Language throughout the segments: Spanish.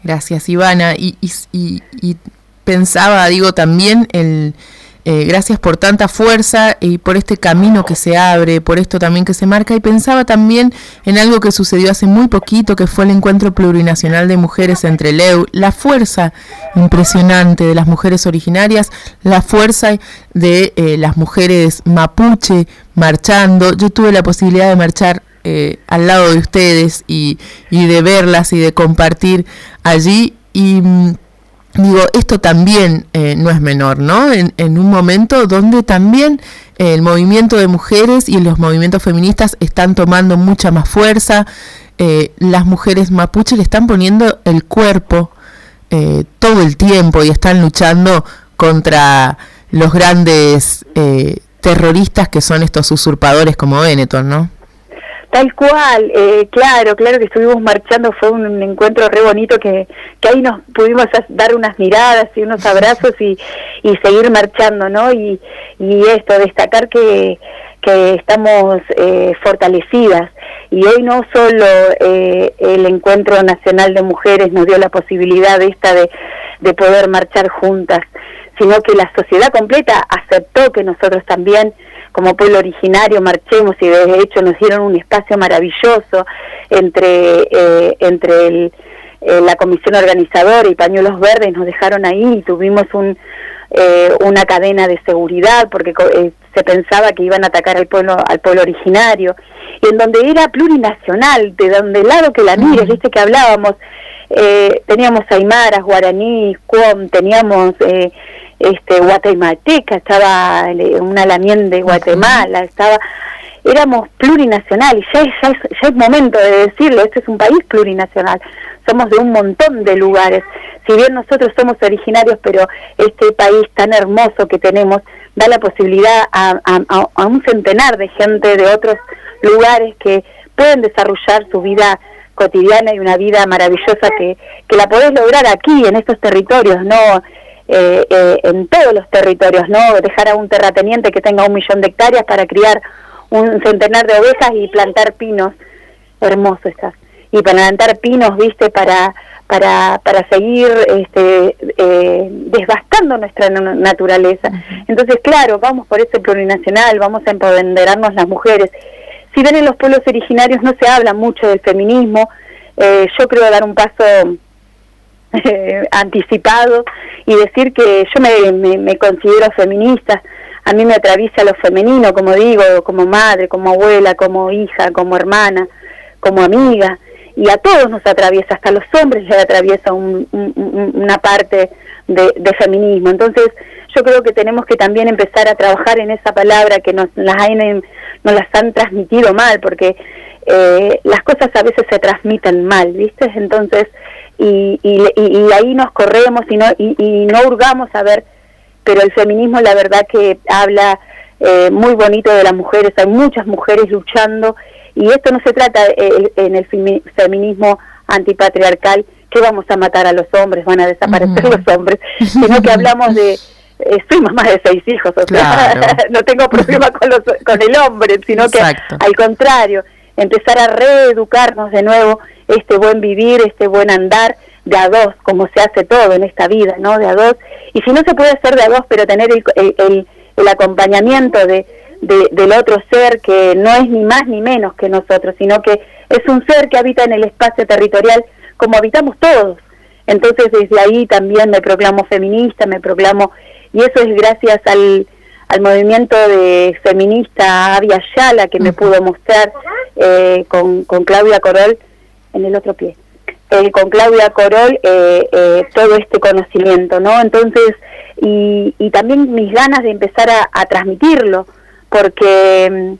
Gracias, Ivana. Y pensaba, digo, también gracias por tanta fuerza y por este camino que se abre, por esto también que se marca, y pensaba también en algo que sucedió hace muy poquito, que fue el Encuentro Plurinacional de Mujeres entre LEU, la fuerza impresionante de las mujeres originarias, la fuerza de las mujeres mapuche marchando. Yo tuve la posibilidad de marchar al lado de ustedes y de verlas y de compartir allí, y digo, esto también no es menor, ¿no? En un momento donde también el movimiento de mujeres y los movimientos feministas están tomando mucha más fuerza, las mujeres mapuche le están poniendo el cuerpo todo el tiempo y están luchando contra los grandes terroristas que son estos usurpadores como Benetton, ¿no? Tal cual, claro que estuvimos marchando, fue un encuentro re bonito que ahí nos pudimos dar unas miradas y unos abrazos y seguir marchando, ¿no? Y esto, destacar que estamos fortalecidas, y hoy no solo el Encuentro Nacional de Mujeres nos dio la posibilidad de poder marchar juntas, sino que la sociedad completa aceptó que nosotros también como pueblo originario marchemos, y de hecho nos dieron un espacio maravilloso entre la comisión organizadora y Pañuelos Verdes, nos dejaron ahí y tuvimos una cadena de seguridad porque se pensaba que iban a atacar al pueblo originario, y en donde era plurinacional, de donde lado que la mires, viste que hablábamos, teníamos aymaras, guaraní, cuom, teníamos guatemalteca, estaba una lamien de Guatemala, éramos plurinacional, y ya es momento de decirlo, este es un país plurinacional, somos de un montón de lugares, si bien nosotros somos originarios, pero este país tan hermoso que tenemos da la posibilidad a un centenar de gente de otros lugares que pueden desarrollar su vida cotidiana y una vida maravillosa que la podés lograr aquí, en estos territorios, no en todos los territorios, no dejar a un terrateniente que tenga 1 millón de hectáreas para criar un centenar de ovejas y plantar pinos, hermoso estás, y plantar pinos, viste, para seguir desgastando nuestra naturaleza. Entonces, claro, vamos por ese plurinacional, vamos a empoderarnos las mujeres. Si bien en los pueblos originarios no se habla mucho del feminismo, yo creo dar un paso anticipado y decir que yo me considero feminista. A mí me atraviesa lo femenino, como digo, como madre, como abuela, como hija, como hermana, como amiga, y a todos nos atraviesa, hasta a los hombres les atraviesa una parte de feminismo. Entonces yo creo que tenemos que también empezar a trabajar en esa palabra que nos las han transmitido mal, porque las cosas a veces se transmiten mal, ¿viste? Entonces y ahí nos corremos y no hurgamos a ver, pero el feminismo la verdad que habla muy bonito de las mujeres, hay muchas mujeres luchando, y esto no se trata en el feminismo antipatriarcal que vamos a matar a los hombres, van a desaparecer los hombres, sino que hablamos de soy mamá de 6 hijos, o sea, no tengo problema con el hombre, sino que al contrario, empezar a reeducarnos de nuevo, este buen vivir, este buen andar de a dos, como se hace todo en esta vida, ¿no? De a dos, y si no se puede hacer de a dos, pero tener el acompañamiento del otro ser que no es ni más ni menos que nosotros, sino que es un ser que habita en el espacio territorial como habitamos todos. Entonces desde ahí también me proclamo feminista, y eso es gracias al movimiento de feminista Avia Yala, que me pudo mostrar con Claudia Corol en el otro pie, con Claudia Corol todo este conocimiento, ¿no? Entonces, y también mis ganas de empezar a transmitirlo, porque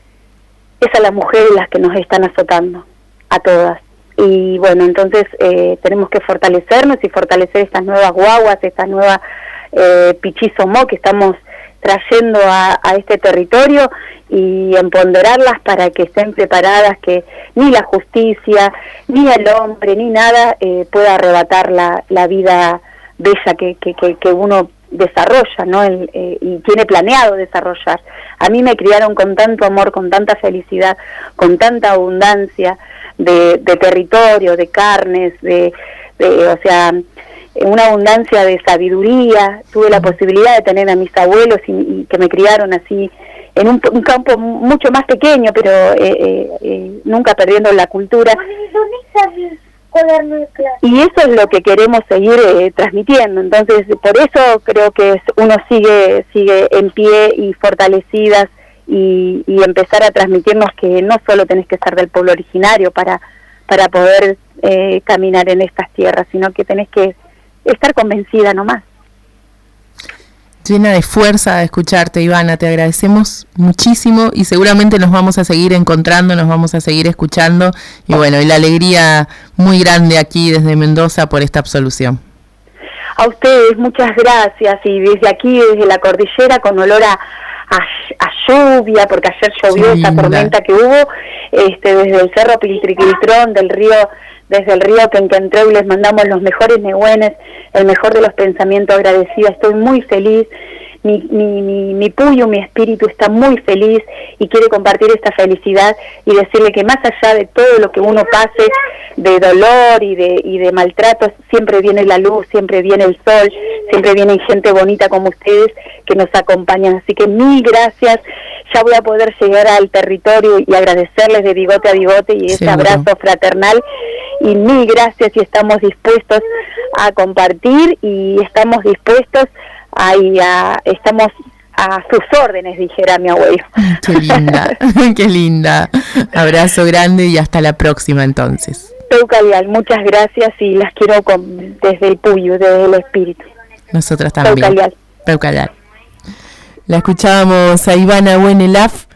es a las mujeres las que nos están azotando, a todas. Y bueno, entonces tenemos que fortalecernos y fortalecer estas nuevas guaguas, estas nuevas pichizomó que estamos trayendo a este territorio, y empoderarlas para que estén preparadas, que ni la justicia, ni el hombre, ni nada pueda arrebatar la vida bella que uno desarrolla, ¿no? Y tiene planeado desarrollar. A mí me criaron con tanto amor, con tanta felicidad, con tanta abundancia de territorio, de carnes, de o sea, una abundancia de sabiduría. Tuve la posibilidad de tener a mis abuelos y que me criaron así en un campo mucho más pequeño, pero nunca perdiendo la cultura. Y eso es lo que queremos seguir transmitiendo. Entonces, por eso creo que uno sigue en pie y fortalecidas y empezar a transmitirnos que no solo tenés que ser del pueblo originario para poder caminar en estas tierras, sino que tenés que estar convencida nomás. Llena de fuerza de escucharte, Ivana, te agradecemos muchísimo y seguramente nos vamos a seguir encontrando, nos vamos a seguir escuchando y bueno, y la alegría muy grande aquí desde Mendoza por esta absolución. A ustedes, muchas gracias, y desde aquí, desde la cordillera, con olor a lluvia, porque ayer llovió esa tormenta que hubo, desde el Cerro Piltriquiltrón, desde el río Quenquentreu, les mandamos los mejores negüenes, el mejor de los pensamientos agradecidos. Estoy muy feliz, mi puyo, mi espíritu está muy feliz y quiere compartir esta felicidad y decirle que más allá de todo lo que uno pase, de dolor y de maltratos, siempre viene la luz, siempre viene el sol, siempre viene gente bonita como ustedes que nos acompañan. Así que mil gracias. Ya voy a poder llegar al territorio y agradecerles de bigote a bigote y ese abrazo fraternal. Y mil gracias, y estamos dispuestos a compartir y estamos dispuestos estamos a sus órdenes, dijera mi abuelo. Qué linda, qué linda. Abrazo grande y hasta la próxima entonces. Teucalial, muchas gracias y las quiero desde el puyo, desde el espíritu. Nosotras también. Teucalial. Teucalial. La escuchábamos a Ivana Huenelaf